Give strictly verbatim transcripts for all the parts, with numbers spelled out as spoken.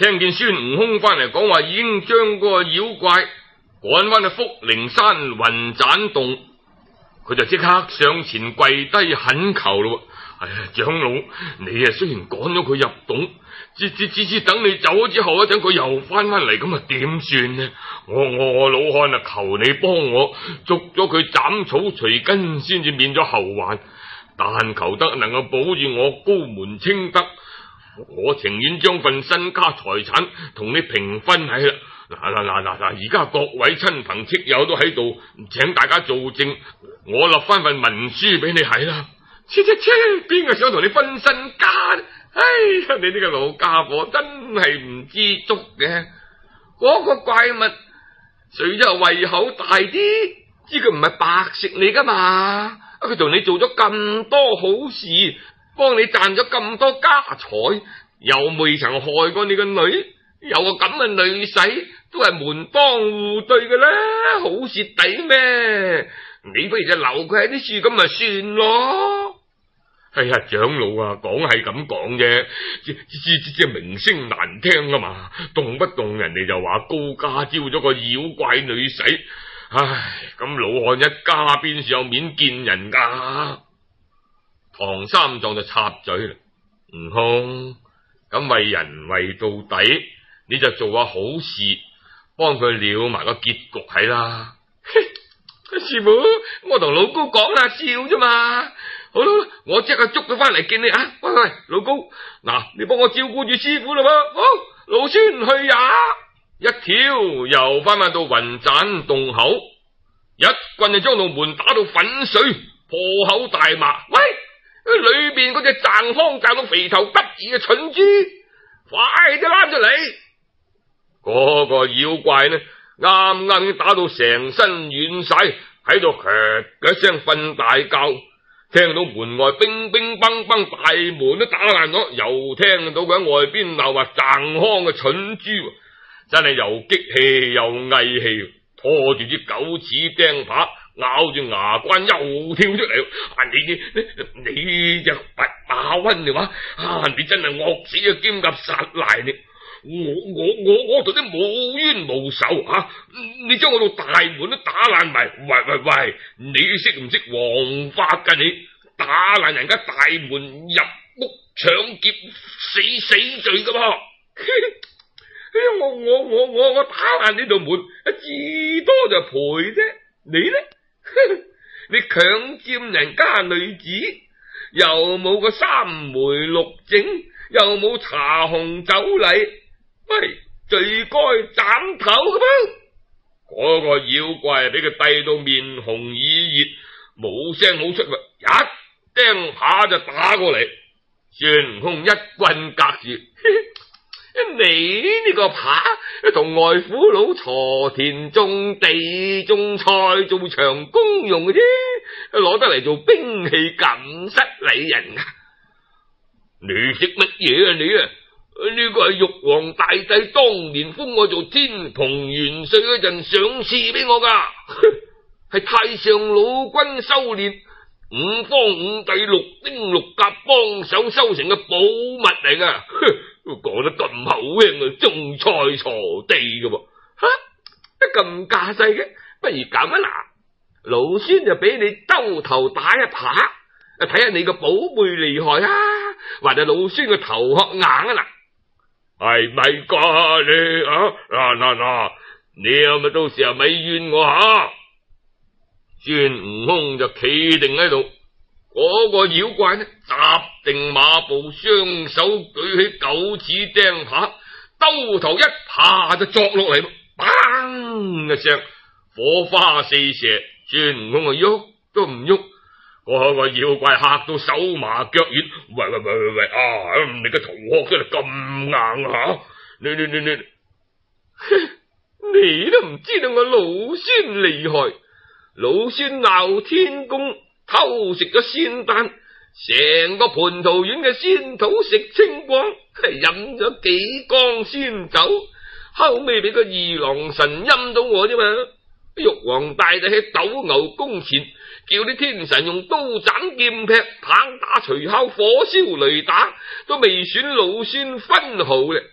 聽見孫悟空翻嚟講話，已經將嗰個妖怪趕翻去福陵山雲棧洞，佢就即刻上前跪低懇求咯。哎呀，長老，你啊雖然趕咗佢入洞，只只只只等你走咗之後，一陣佢又翻翻嚟，咁啊點算呢？我我我老漢啊，求你幫我捉咗佢斬草除根，先至免咗後患。但求得能夠保住我高門清德，我情願將份身家財產同你平分喺啦。嗱嗱嗱嗱嗱，而家各位親朋戚友都喺度，請大家做證，我立翻份文書俾你係啦。切切切，邊個想同你分身家？哎呀，你呢個老家伙真係唔知足嘅。嗰個怪物誰就胃口大啲，知佢唔係白食你噶嘛？佢同你做咗咁多好事，幫你賺咗咁多家財，又未曾害過你個女，有個咁嘅女婿，都係門當戶對嘅啦，好蝕底咩？你不如就留佢喺啲樹咁咪算咯。哎呀，長老啊，講係咁講啫，即即即名聲難聽啊嘛，動不動人哋就話高家招咗個妖怪女婿，唉，咁老漢一家邊時有面見人噶？唐三藏就插嘴啦，悟空，咁為人為到底，你就做下好事，幫佢了埋個結局係啦。師傅，我同老高講下笑啫嘛。好啦，我即刻捉佢翻嚟見你啊！喂喂，老高，嗱，你幫我照顧住師傅啦噃。好，老孫去也。一跳又翻返到雲棧洞口，一棍就將道門打到粉碎，破口大罵：喂，裏邊嗰隻掙康掙到肥頭不二嘅蠢豬，快啲攬出嚟！嗰個妖怪呢，啱啱打到成身軟晒，喺度咳嘅一聲瞓大覺。聽到門外乒乒乓乓，大門都打爛咗，又聽到佢喺外邊鬧話掙康嘅蠢豬，真係又激氣又翳氣，拖住啲狗齒釘耙，咬住牙關又跳出嚟。啊，你你你你隻白馬瘟嘅話，啊，你真係惡死嘅兼夾殺賴你！我我我我同啲冇冤無仇啊！你將我到大門都打爛埋，喂喂喂！你識唔識王法噶？你打爛人家大門入屋搶劫，死死罪噶噃！我我我我我打爛呢道門，至多就賠啫。你呢？你強佔人家女子，又冇個三媒六證，又冇茶紅酒禮。喂，罪該斬頭噶噃！嗰個妖怪俾佢遞到面紅耳熱，冇聲冇出，一釘下就打過嚟。孫悟空一棍隔住，你呢個扒同外父佬鋤田種地種菜做長工用嘅啫，攞得嚟做兵器咁失禮人啊！你識乜嘢啊你啊？呢個係玉皇大帝當年封我做天蓬元帥嗰陣賞賜俾我噶，係太上老君修煉五方五帝六丁六甲幫手修成嘅寶物嚟噶。講得咁口輕啊，種菜鋤地嘅噃，吓得咁架勢嘅，不如咁啊嗱，老孫就俾你兜頭打一耙，睇下你個寶貝厲害啊，或者老孫個頭殼硬啊嗱。係咪噶你啊？嗱嗱嗱，你係咪到時候咪怨我吓？孫悟空就企定喺度，嗰個妖怪呢，踏定馬步，雙手舉起九齒釘耙，兜頭一下就作落嚟，砰一聲，火花四射，孫悟空啊喐都唔喐。嗰個妖怪嚇到手麻腳軟，喂喂喂喂喂啊！你個頭殼真係咁硬吓，你你你你，你都唔知道我老孫厲害，老孫鬧天宮偷食咗仙丹，成個蟠桃園嘅仙土食清光，飲咗幾缸仙酒，後尾俾個二郎神陰到我啫嘛！玉皇大帝喺斗牛宮前，叫啲天神用刀斬劍劈、棒打錘敲、火燒雷打，都未損老孫分毫咧。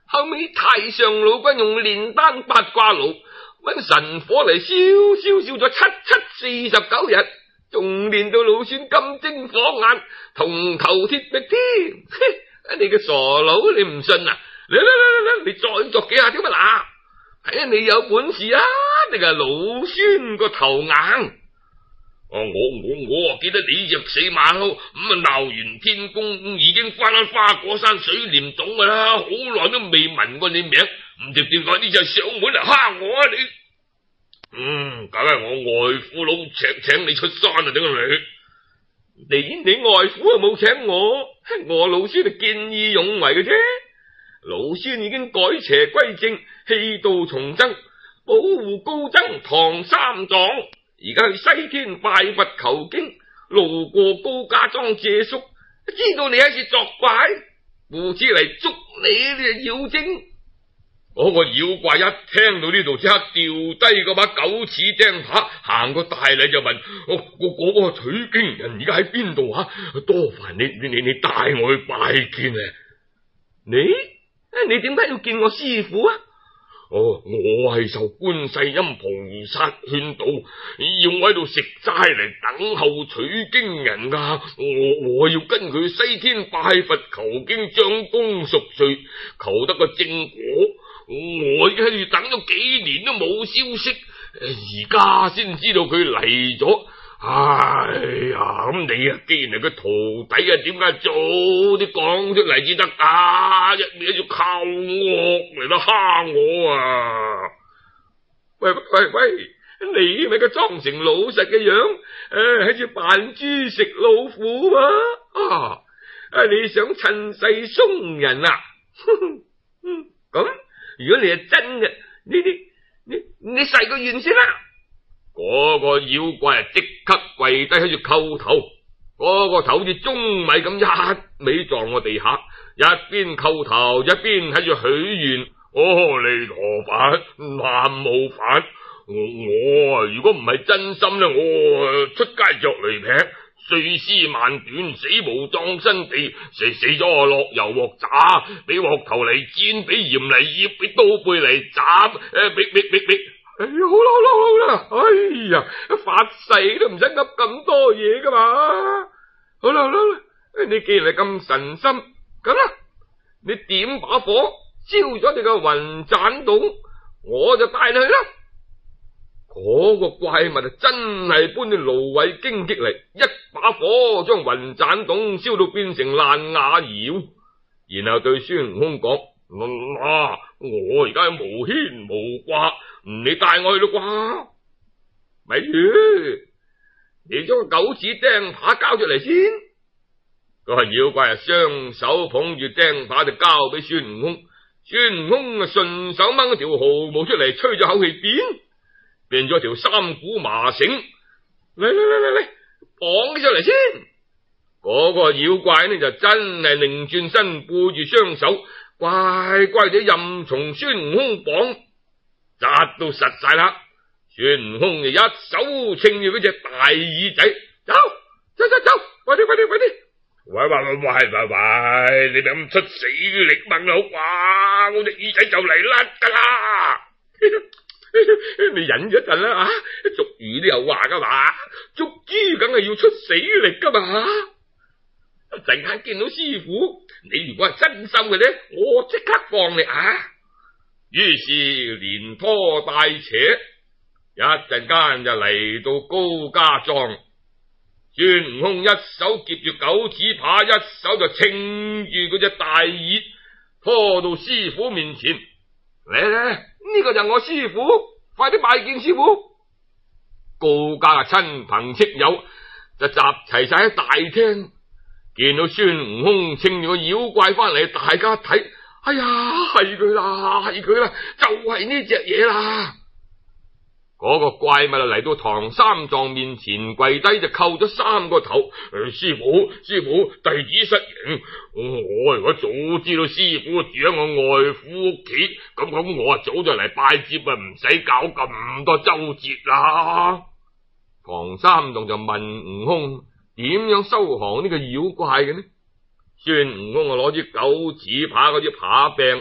後尾太上老君用煉丹八卦爐搵神火嚟燒燒燒咗七七四十九日，仲練到老孫金睛火眼，銅頭鐵壁添。你個傻佬，你唔信啊？嚟嚟嚟嚟，你再作幾下添啊嗱！睇下你有本事啊，定係老孫個頭硬？哦，我我我記得你隻死馬騮咁啊，鬧完天宮已經翻返花果山水簾洞噶啦，好耐都未聞過你名，唔知點解呢隻上門嚟蝦我啊你？嗯，梗係我外父佬請請你出山啊，點解你？你你外父啊冇請我，我老孫係見義勇為嘅啫。老孫已經改邪歸正，氣度重生，保護高僧唐三藏。而家去西天拜佛求經，路過高家莊借宿，知道你喺處作怪，故此嚟捉你呢隻妖精。嗰個妖怪一聽到呢度，即刻掉低嗰把九齒釘耙，行過大禮就問：我我嗰個取經人而家喺邊度啊？多煩你你你你帶我去拜見啊！你你點解要見我師父啊？哦，我係受觀世音菩薩勸導，要我喺度食齋嚟等候取經人噶。我我要跟佢西天拜佛求經，將功贖罪，求得個正果。我已經喺度等咗幾年都冇消息，而家先知道佢嚟咗。哎呀，咁你啊，既然係個徒弟啊，點解早啲講出嚟至得啊？一味喺度靠惡嚟到蝦我啊！喂喂喂，你咪個裝成老實嘅樣，誒喺度扮豬食老虎嘛？啊，啊你想趁勢鬆人啊？咁如果你係真嘅，你你你你誓個願先啦！嗰個妖怪啊，即刻跪低喺度叩頭，嗰、那個頭好似舂米咁一味撞我地下，一邊叩頭一邊喺度許願：阿彌陀佛，南無佛。我啊，如果唔係真心咧，我出街着雷劈，碎屍萬段，死無葬身地，死死咗落油鑊炸，俾鑊頭嚟煎，俾鹽嚟醃，俾刀背嚟斬，誒，逼逼逼逼。哎呀，好啦好啦好啦，哎呀，發誓都唔使噏咁多嘢噶嘛。好啦好啦，你既然係咁神心，咁啦，你點把火燒咗你個雲棧洞，我就帶你去啦。嗰個怪物啊，真係搬啲蘆葦荊棘嚟，一把火將雲棧洞燒到變成爛瓦窯，然後對孫悟空講：啊，我而家無牽無掛，你帶我去咯啩？咪住，你將個九齒釘耙交出嚟先。嗰個妖怪啊，雙手捧住釘耙就交俾孫悟空。孫悟空啊，順手掹一條毫毛出嚟，吹咗口氣，變變咗條三股麻繩，嚟嚟嚟嚟嚟，綁起上嚟先。嗰個妖怪呢就真係擰轉身，背住雙手，乖乖地任從孫悟空綁，紮到實晒啦。孫悟空就一手稱住嗰隻大耳仔，走走走走，快啲快啲快啲！喂喂喂喂喂喂，你咪咁出死力掹啦，哇！我隻耳仔就嚟甩噶啦！你忍咗一陣啦啊！俗語都有話噶嘛，捉豬梗係要出死力噶嘛。陣間見到師傅，你如果係真心嘅咧，我即刻放你啊！於是連拖帶扯，一陣間就嚟到高家莊。孫悟空一手夾住九齒耙，一手就稱住嗰隻大耳，拖到師傅面前。嚟嚟，呢個就係我師傅，快啲拜見師傅。高家嘅親朋戚友就集齊晒喺大廳，見到孫悟空稱住個妖怪翻嚟，大家睇，哎呀，係佢啦，係佢啦，就係呢隻嘢啦。嗰個怪物就嚟到唐三藏面前跪低，就叩咗三個頭。哎、師傅師傅，弟子失迎。我如果早知道師傅住喺我外父屋企，咁咁我啊早就嚟拜接啊，唔使搞咁多周折啦。唐三藏就問悟空點樣收降呢個妖怪嘅呢？孫悟空啊攞住九齒耙嗰啲耙柄，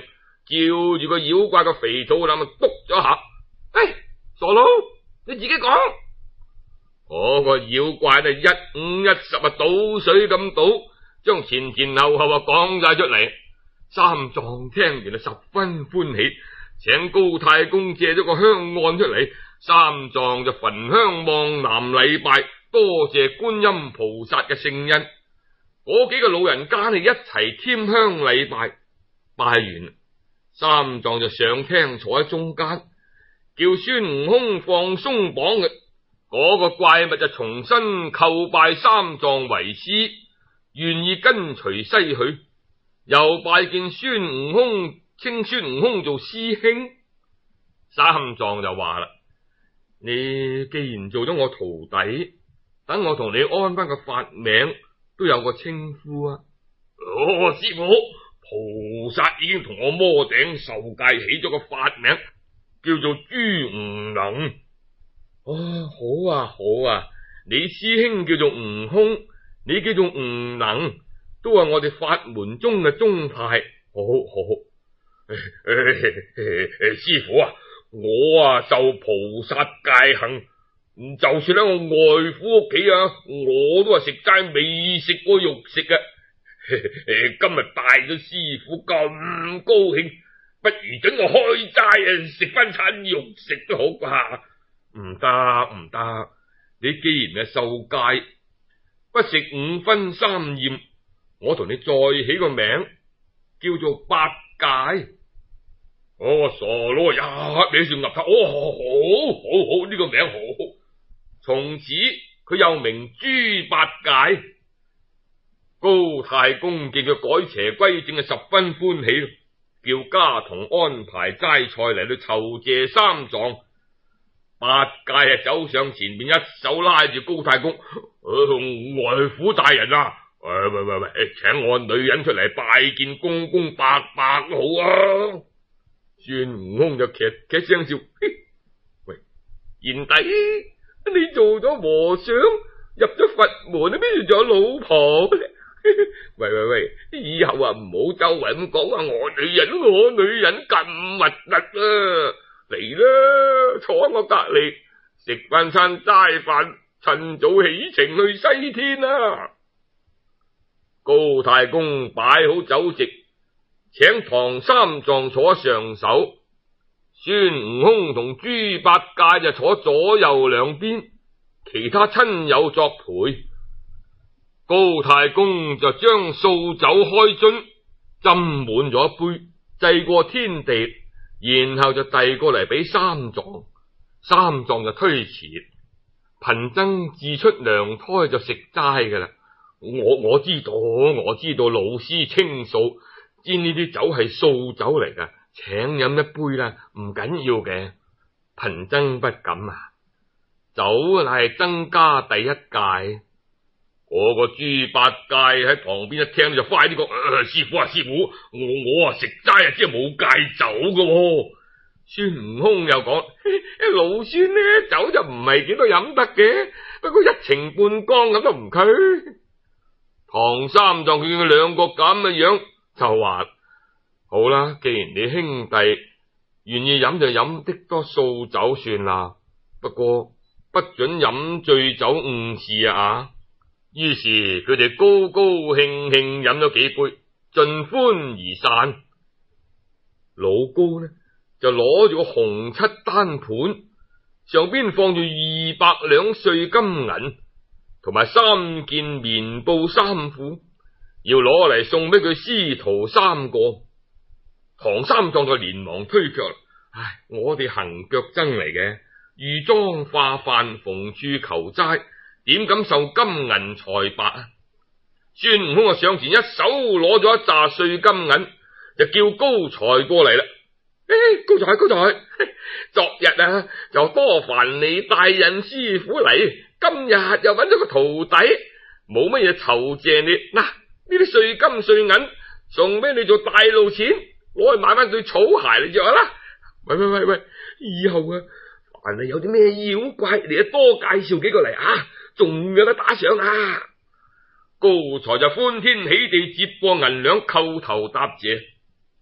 照住個妖怪個肥肚腩啊督咗下。哎，傻佬，你自己講。嗰個妖怪就一五一十啊倒水咁倒，將前前後後啊講晒出嚟。三藏聽完就十分歡喜，請高太公借咗個香案出嚟。三藏就焚香望南禮拜，多謝觀音菩薩嘅聖恩。嗰幾個老人家係一齊添香禮拜，拜完，三藏就上廳坐喺中間，叫孫悟空放鬆綁嘅。嗰個怪物就重新叩拜三藏為師，願意跟隨西去，又拜見孫悟空，稱孫悟空做師兄。三藏就話啦：你既然做咗我徒弟，等我同你安翻個法名，都有個稱呼啊。哦，師父，菩薩已經同我摩頂受戒起咗個法名，叫做朱悟能。哦，好啊好啊，你師兄叫做悟空，你叫做悟能，都係我哋法門中嘅宗派。好好好，誒誒誒，師父啊，我啊受菩薩戒行，就算喺我外父屋企啊，我都係食齋未食過肉食嘅。今日帶咗師父咁高興，不如准我開齋啊，食翻餐肉食都好啩。唔得唔得，你既然係受戒，不食五葷三厭，我同你再起個名叫做八戒。哦，傻佬一味算岌頭，哦，好好好，呢個名好。從此佢又名豬八戒。高太公見佢改邪歸正，係十分歡喜，叫家童安排齋菜嚟到酬謝三藏。八戒啊走上前面，一手拉住高太公，呃、外父大人啊，喂喂喂喂，請我女人出嚟拜見公公伯伯都好啊。孫悟空就劇劇聲笑，喂，賢弟，你做咗和尚，入咗佛門，你邊度仲有老婆？喂喂喂，以後啊唔好周圍咁講啊，我女人我女人咁核突啊！嚟啦，坐喺我隔籬食翻餐齋飯，趁早起程去西天啊！高太公擺好酒席，請唐三藏坐上首，孫悟空同豬八戒就坐左右兩邊，其他親友作陪。高太公就將素酒開樽，斟滿咗一杯，祭過天地，然後就遞過嚟俾三藏。三藏就推辭，貧僧自出娘胎就食齋噶啦。我我知道，我知道老師清素，知呢啲酒係素酒嚟噶，請飲一杯啦，唔緊要嘅。貧僧不敢啊，酒乃係僧家第一戒。嗰個豬八戒喺旁邊一聽就快啲講，呃，師父啊師父，我我啊食齋啊，即係冇戒酒噶喎。孫悟空又講，老孫呢酒就唔係幾多飲得嘅，不過一程半缸咁都唔拘。唐三藏見佢兩個咁嘅樣，就話好啦，既然你兄弟願意飲就飲的多素酒算啦，不過不准飲醉酒誤事啊！於是佢哋高高興興飲咗幾杯，盡歡而散。老高呢就攞住個紅漆單盤，上邊放住二百兩碎金銀，同埋三件棉布衫褲，要攞嚟送俾佢師徒三個。唐三藏就連忙推卻，唉，我哋行腳僧嚟嘅，御裝化飯，逢處求齋，點敢受金銀財帛啊？孫悟空啊上前一手攞咗一紮碎金銀，就叫高才過嚟啦。誒、哎，高才高才，昨日啊就多煩你帶引師傅嚟，今日又揾咗個徒弟，冇乜嘢酬謝你。嗱，呢啲碎金碎銀送俾你做大路錢，攞去買翻對草鞋嚟着啦。喂喂喂喂，以後啊，凡係有啲咩妖怪，你啊多介紹幾個嚟啊，仲有得打賞啊！高才就歡天喜地接過銀兩，叩頭答謝。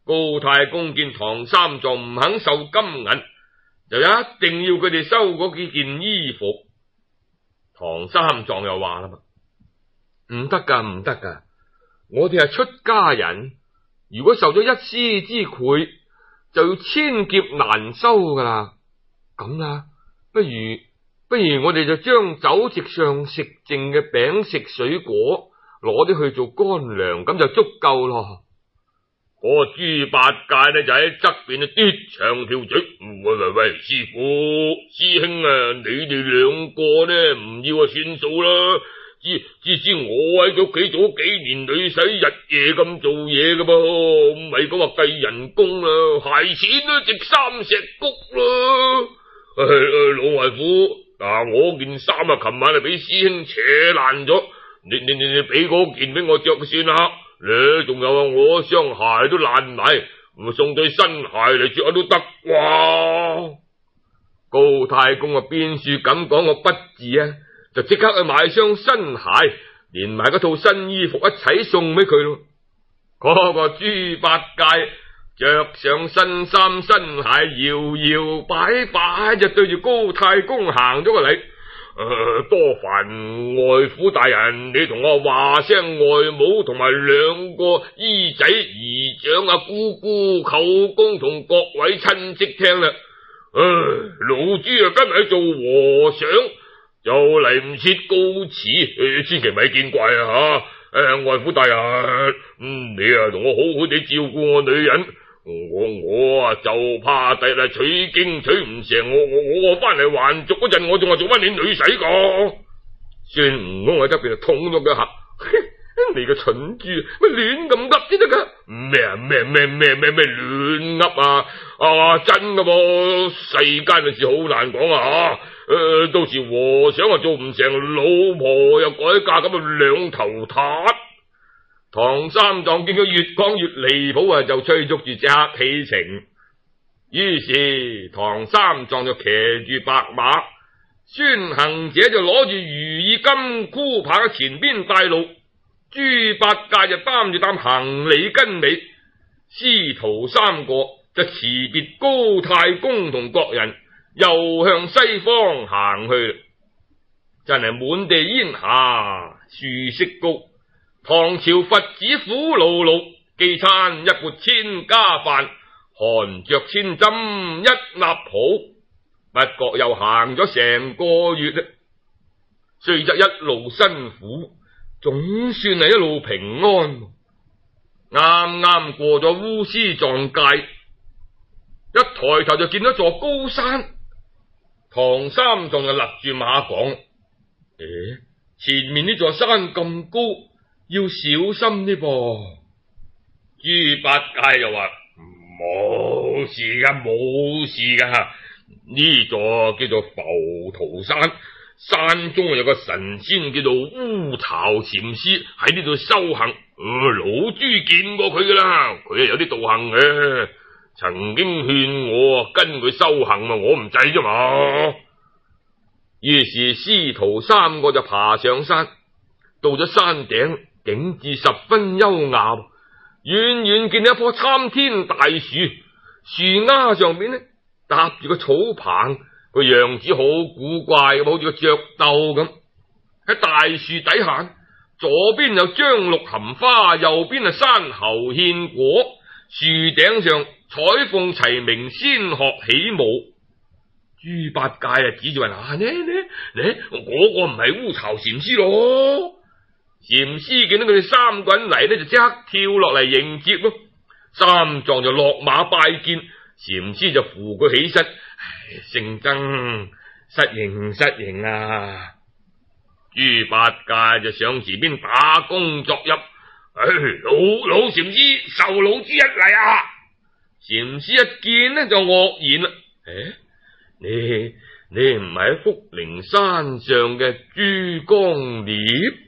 高太公見唐三藏唔肯受金銀，就一定要佢哋收嗰幾件衣服。唐三藏又話啦嘛，唔得噶，唔得噶，我哋係出家人，如果受咗一絲之賄，就要千劫難收噶啦。咁啦，不如不如我哋就將酒席上食剩嘅餅食水果攞啲去做乾糧，咁就足夠咯。嗰個豬八戒呢就喺側邊啊嘟長條嘴，喂喂喂，師傅師兄啊，你哋兩個呢唔要啊算數啦。知知知我喺屋企做咗幾年女婿，日夜咁做嘢噶噃，唔係講話計人工啦，鞋錢都值三石谷啦。唉、哎哎，老為父，嗱、啊、我件衫啊，琴晚啊俾師兄扯爛咗，你你你你俾嗰件俾我着算啦。你仲有啊，我雙鞋都爛埋，唔送對新鞋嚟着下都得。哇！高太公啊，邊處咁講個不字啊，就即刻去買雙新鞋，連埋嗰套新衣服一齊送俾佢咯。嗰、那個豬八戒着上新衫新鞋，搖搖擺擺就對住高太公行咗個禮。誒、呃，多煩外父大人，你同我話聲外母同埋兩個姨仔姨丈啊、姑姑舅公同各位親戚聽啦。唉、呃，老豬啊，今日做和尚就嚟唔切告辭，呃、千祈咪見怪啊吓！誒、呃，外父大人，嗯，你啊同我好好地照顧我女人。我我啊就怕第日取經取唔成，我我我翻嚟還俗嗰陣，我仲係做翻你女婿個。孫悟空喺側邊就捅咗佢一下，你個蠢豬，乜亂咁噏先得噶？咩啊咩咩咩咩咩亂噏啊！啊真噶噃，世間嘅事好難講啊！誒、呃，到時和尚啊做唔成，老婆又改嫁，咁啊兩頭撻。唐三藏見佢越講越離譜啊，就催促住隻黑起程。於是唐三藏就騎住白馬，孫行者就攞住如意金箍棒喺前邊帶路，豬八戒就擔住擔行李跟尾，師徒三個就辭別高太公同各人，又向西方行去。真係滿地煙霞，樹色高。唐朝佛子苦惱惱，飢餐一缽千家飯，寒着千針一衲袍。不覺又行咗成個月啦，雖則一路辛苦，總算係一路平安。啱啱過咗烏絲藏界，一抬頭就見到一座高山。唐三藏就勒住馬講：誒，前面呢座山咁高，要小心啲噃。豬八戒又話：冇事噶，冇事噶。呢座叫做浮屠山，山中有個神仙叫做烏巢禪師喺呢度修行。呃、老豬見過佢噶啦，佢係有啲道行嘅，曾經勸我跟佢修行嘛，我唔制啫嘛。於是師徒三個就爬上山，到咗山頂，景致十分優雅。遠遠見到一棵參天大樹，樹丫上面呢搭住個草棚，個樣子好古怪，好似個雀竇咁。喺大樹底下，左邊有張綠含花，右邊係山猴獻果，樹頂上彩鳳齊鳴，仙鶴起舞。豬八戒啊，指住話：啊，呢呢呢，嗰個唔係烏巢禪師咯。禪師見到佢哋三個人嚟呢，就即刻跳落嚟迎接咯。三藏就落馬拜見，禪師就扶佢起身：唉，聖僧失迎失迎啊！豬八戒就上前邊打躬作揖：唉，老老禪師受老豬一禮啊！禪師一見呢就愕然啦：誒，你你唔係喺福陵山上嘅豬光鬣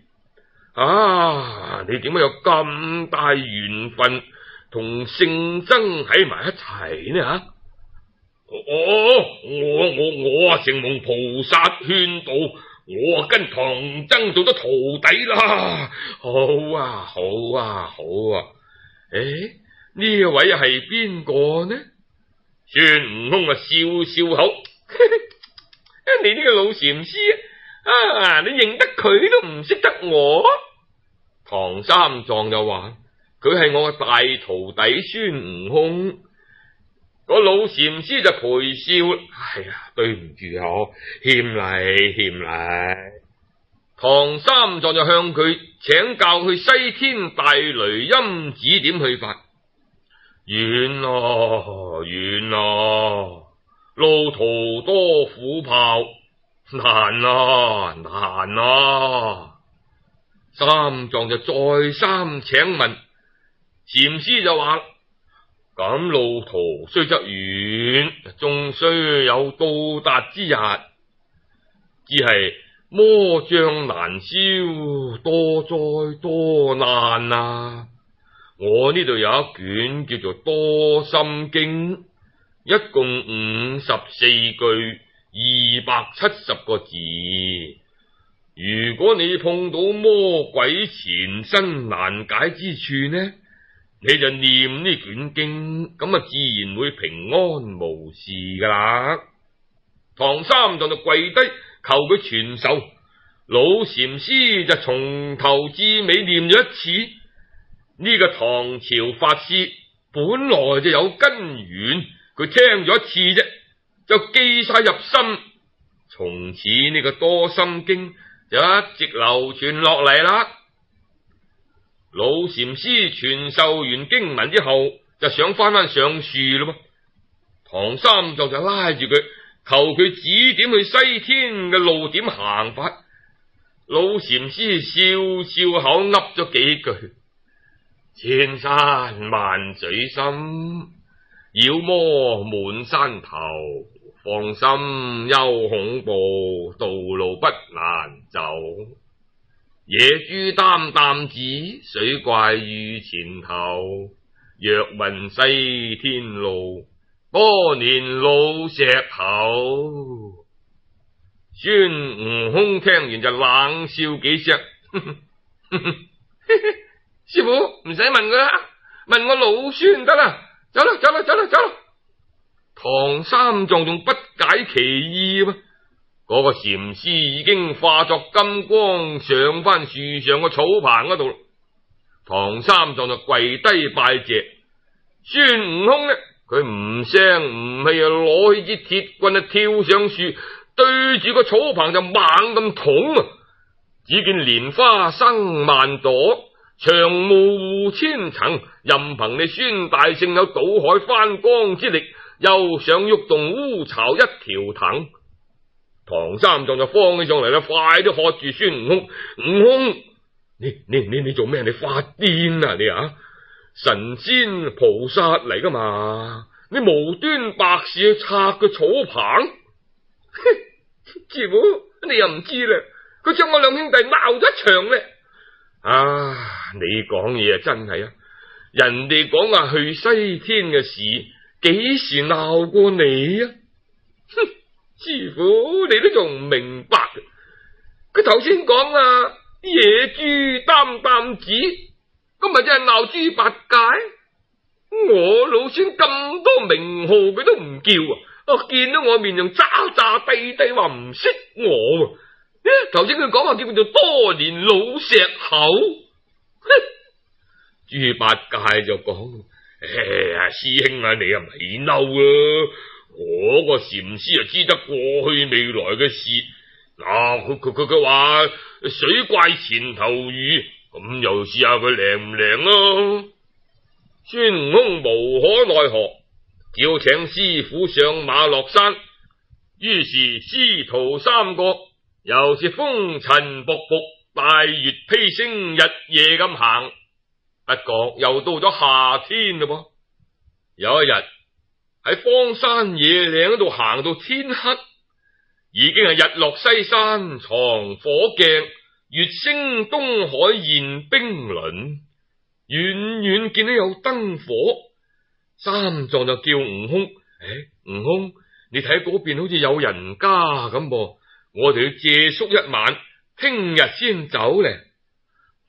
啊？你點解有咁大緣分同聖僧喺埋一齊呢？吓、哦，我我我啊，承蒙菩薩勸導，我啊跟唐僧做咗徒弟啦。好啊，好啊，好啊。誒， 呢位係邊個呢？孫悟空啊，笑笑口，你呢個老禪師啊，你認得佢都唔識得我。唐三藏就話佢係我嘅大徒弟孫悟空。個老禪師就陪笑，哎呀，對唔住啊，欠禮欠禮。唐三藏就向佢請教去西天大雷音指點去法。遠啊遠啊，路途多虎豹，難啊難啊。三藏就再三請問，禪師就話：咁路途雖則遠，終須有到達之日，只係魔障難消，多災多難啊！我呢度有一卷叫做《多心經》，一共五十四句，二百七十個字。如果你碰到魔鬼纏身難解之處呢，你就念呢卷經，咁啊自然會平安無事噶啦。唐三藏就跪低求佢傳授，老禪師就從頭至尾念咗一次。呢個唐朝法師本來就有根源，佢聽咗一次啫，就記晒入心，從此呢個多心經就一直流傳落嚟啦。老禪師傳授完經文之後，就想翻翻上樹咯。唐三藏就拉住佢，求佢指點去西天嘅路點行法。老禪師笑笑口噏咗幾句：千山萬水深，妖魔滿山頭。放心休恐怖，道路不難走。野豬擔擔子，水怪遇前頭。若問西天路，多年老石頭。孫悟空聽完就冷笑幾聲，師傅唔使問佢啦，問我老孫得啦。走啦走啦走啦走啦。唐三藏仲不解其意嘛？嗰個禪師已經化作金光上翻樹上個草棚嗰度。唐三藏就跪低拜謝。孫悟空呢，佢唔聲唔氣啊，攞起支鐵棍啊，跳上樹，對住個草棚就猛咁捅啊！只見蓮花生萬朵，長霧護千層，任憑你孫大聖有倒海翻江之力，又想喐動烏巢一條藤。唐三藏就慌起上嚟啦，快啲喝住孫悟空：悟空，你你你你做咩？你發癲啊你啊！神仙菩薩嚟噶嘛？你無端白事去拆個草棚？師傅，你又唔知啦，佢將我兩兄弟鬧咗一場咧。啊，你講嘢啊真係啊！人哋講話去西天嘅事，幾時鬧過你啊？哼！師傅，你都仲唔明白？佢頭先講啊，野豬擔擔子，咁咪真係鬧豬八戒？我老孫咁多名號佢都唔叫啊！我見到我面仲渣渣地地話唔識我。頭先佢講話叫佢做多年老石口。豬八戒就講：哎呀，師兄啊，你啊咪嬲啊！我個禪師啊知得過去未來嘅事。嗱，佢佢佢佢話水怪前頭遇，咁又試下佢靈唔靈咯？孫悟空無可奈何，只好請師傅上馬落山。於是師徒三個又是風塵僕僕，大月披星，日夜咁行。不覺又到咗夏天嘞噃。有一日喺荒山野嶺嗰度行到天黑，已經係日落西山藏火鏡，月升東海現冰輪。遠遠見到有燈火，三藏就叫悟空：誒、欸，悟空，你睇嗰邊好似有人家咁噃，我哋要借宿一晚，聽日先走咧。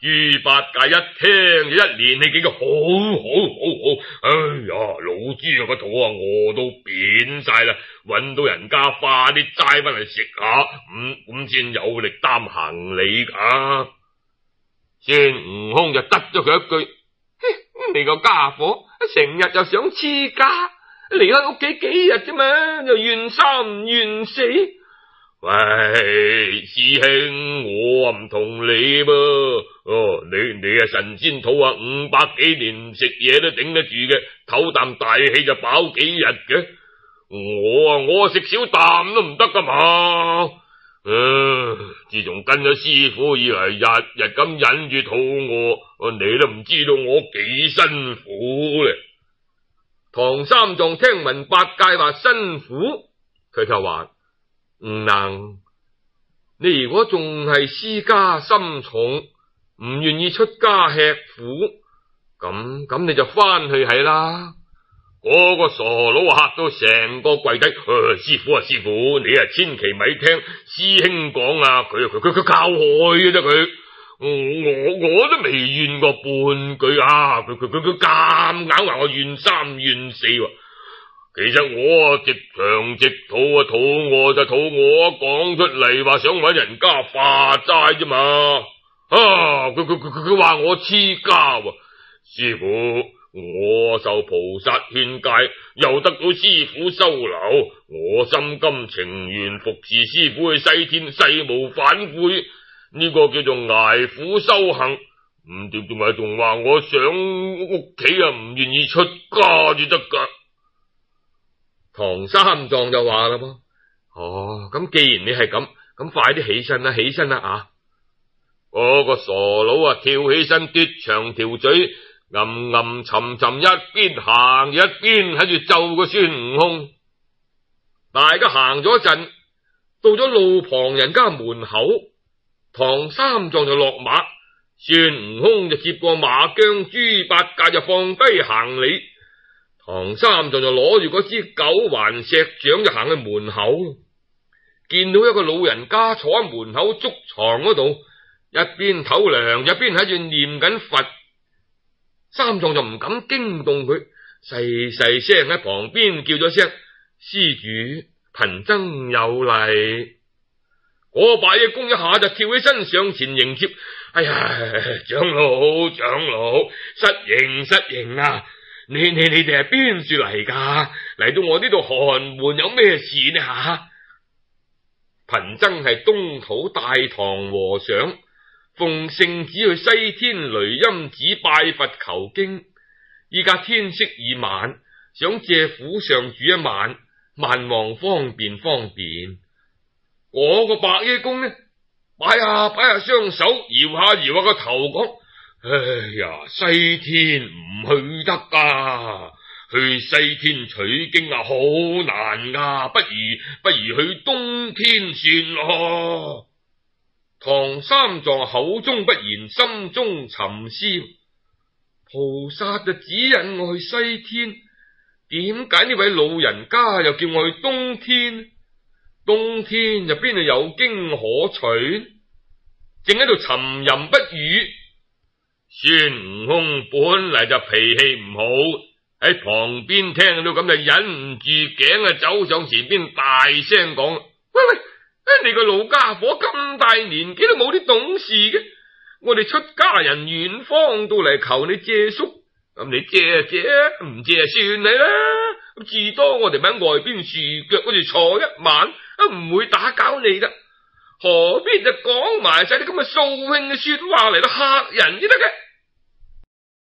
豬八戒一聽就一連氣幾個好好好好，哎呀，老豬個肚啊餓到扁晒啦，搵到人家化啲齋翻嚟食下，咁咁先有力擔行李噶。孫悟空就得咗佢一句：你個家伙成日就想黐家，離開屋企幾日啫嘛，又怨三怨四。喂，師兄，我唔同你噃，哦，你你啊神仙肚啊五百幾年唔食嘢都頂得住嘅，唞啖大氣就飽幾日嘅。我啊我食少啖都唔得噶嘛。唉，自從跟咗師傅以嚟，日日咁忍住肚餓，你都唔知道我幾辛苦咧。唐三藏聽聞八戒話辛苦，佢就話：唔能，你如果仲係私家心重，唔願意出家吃苦，咁咁你就翻去係啦。嗰個傻佬嚇到成個跪低，呃，師傅啊師傅，你啊千祈咪聽師兄講啊，佢佢佢佢靠害嘅啫佢，我我都未怨過半句啊，佢佢佢佢夾硬話我怨三怨四喎。其實我啊直腸直肚啊，肚餓就肚餓，講出嚟話想搵人家化齋啫嘛。啊，佢佢佢佢話我黐家喎，師傅，我受菩薩勸誡，又得到師傅收留，我心甘情願服侍師傅去西天，誓無反悔。呢、這個叫做捱苦修行。唔掂仲係仲話我想屋企啊，唔願意出家至得噶。唐三藏就話啦噃，哦，咁既然你係咁，咁快啲起身啦，起身啦啊！嗰、那個傻佬啊，跳起身，嘟長條嘴，吟吟沉沉，一邊行一邊喺住咒個孫悟空。大家行咗一陣，到咗路旁人家門口，唐三藏就落馬，孫悟空就接過馬韁，豬八戒就放低行李。唐三藏就攞住嗰支九環石掌就行去門口，見到一個老人家坐喺門口竹床嗰度，一邊唞涼一邊喺度念緊佛。三藏就唔敢驚動佢，細細聲喺旁邊叫咗聲：施主，貧僧有禮。嗰白夜公一下就跳起身上前迎接。哎呀，長老長老，失迎失迎啊！你你你哋係邊處嚟噶？嚟到我呢度寒門有咩事呢吓？貧僧係東土大唐和尚，奉聖旨去西天雷音寺拜佛求經。依家天色已晚，想借府上住一晚，萬望方便方便。嗰個白夜公呢，擺下擺下雙手，搖下搖下個頭講：哎呀，西天唔去得噶，去西天取經啊好難噶，不如不如去東天算咯。唐三藏口中不言，心中沉思：菩薩就指引我去西天，點解呢位老人家又叫我去東天？東天就邊度有經可取？正喺度沉吟不語。孫悟空本嚟就脾氣唔好，喺旁邊聽到咁就忍唔住頸啊，走上前邊大聲講：喂喂，你個老家伙咁大年紀都冇啲懂事嘅，我哋出家人遠方到嚟求你借宿，咁你借啊借，唔借啊算你啦。至多我哋喺外邊樹腳嗰度坐一晚，都唔會打攪你噶，何必就講埋晒啲咁嘅掃興嘅說話嚟到嚇人先得嘅？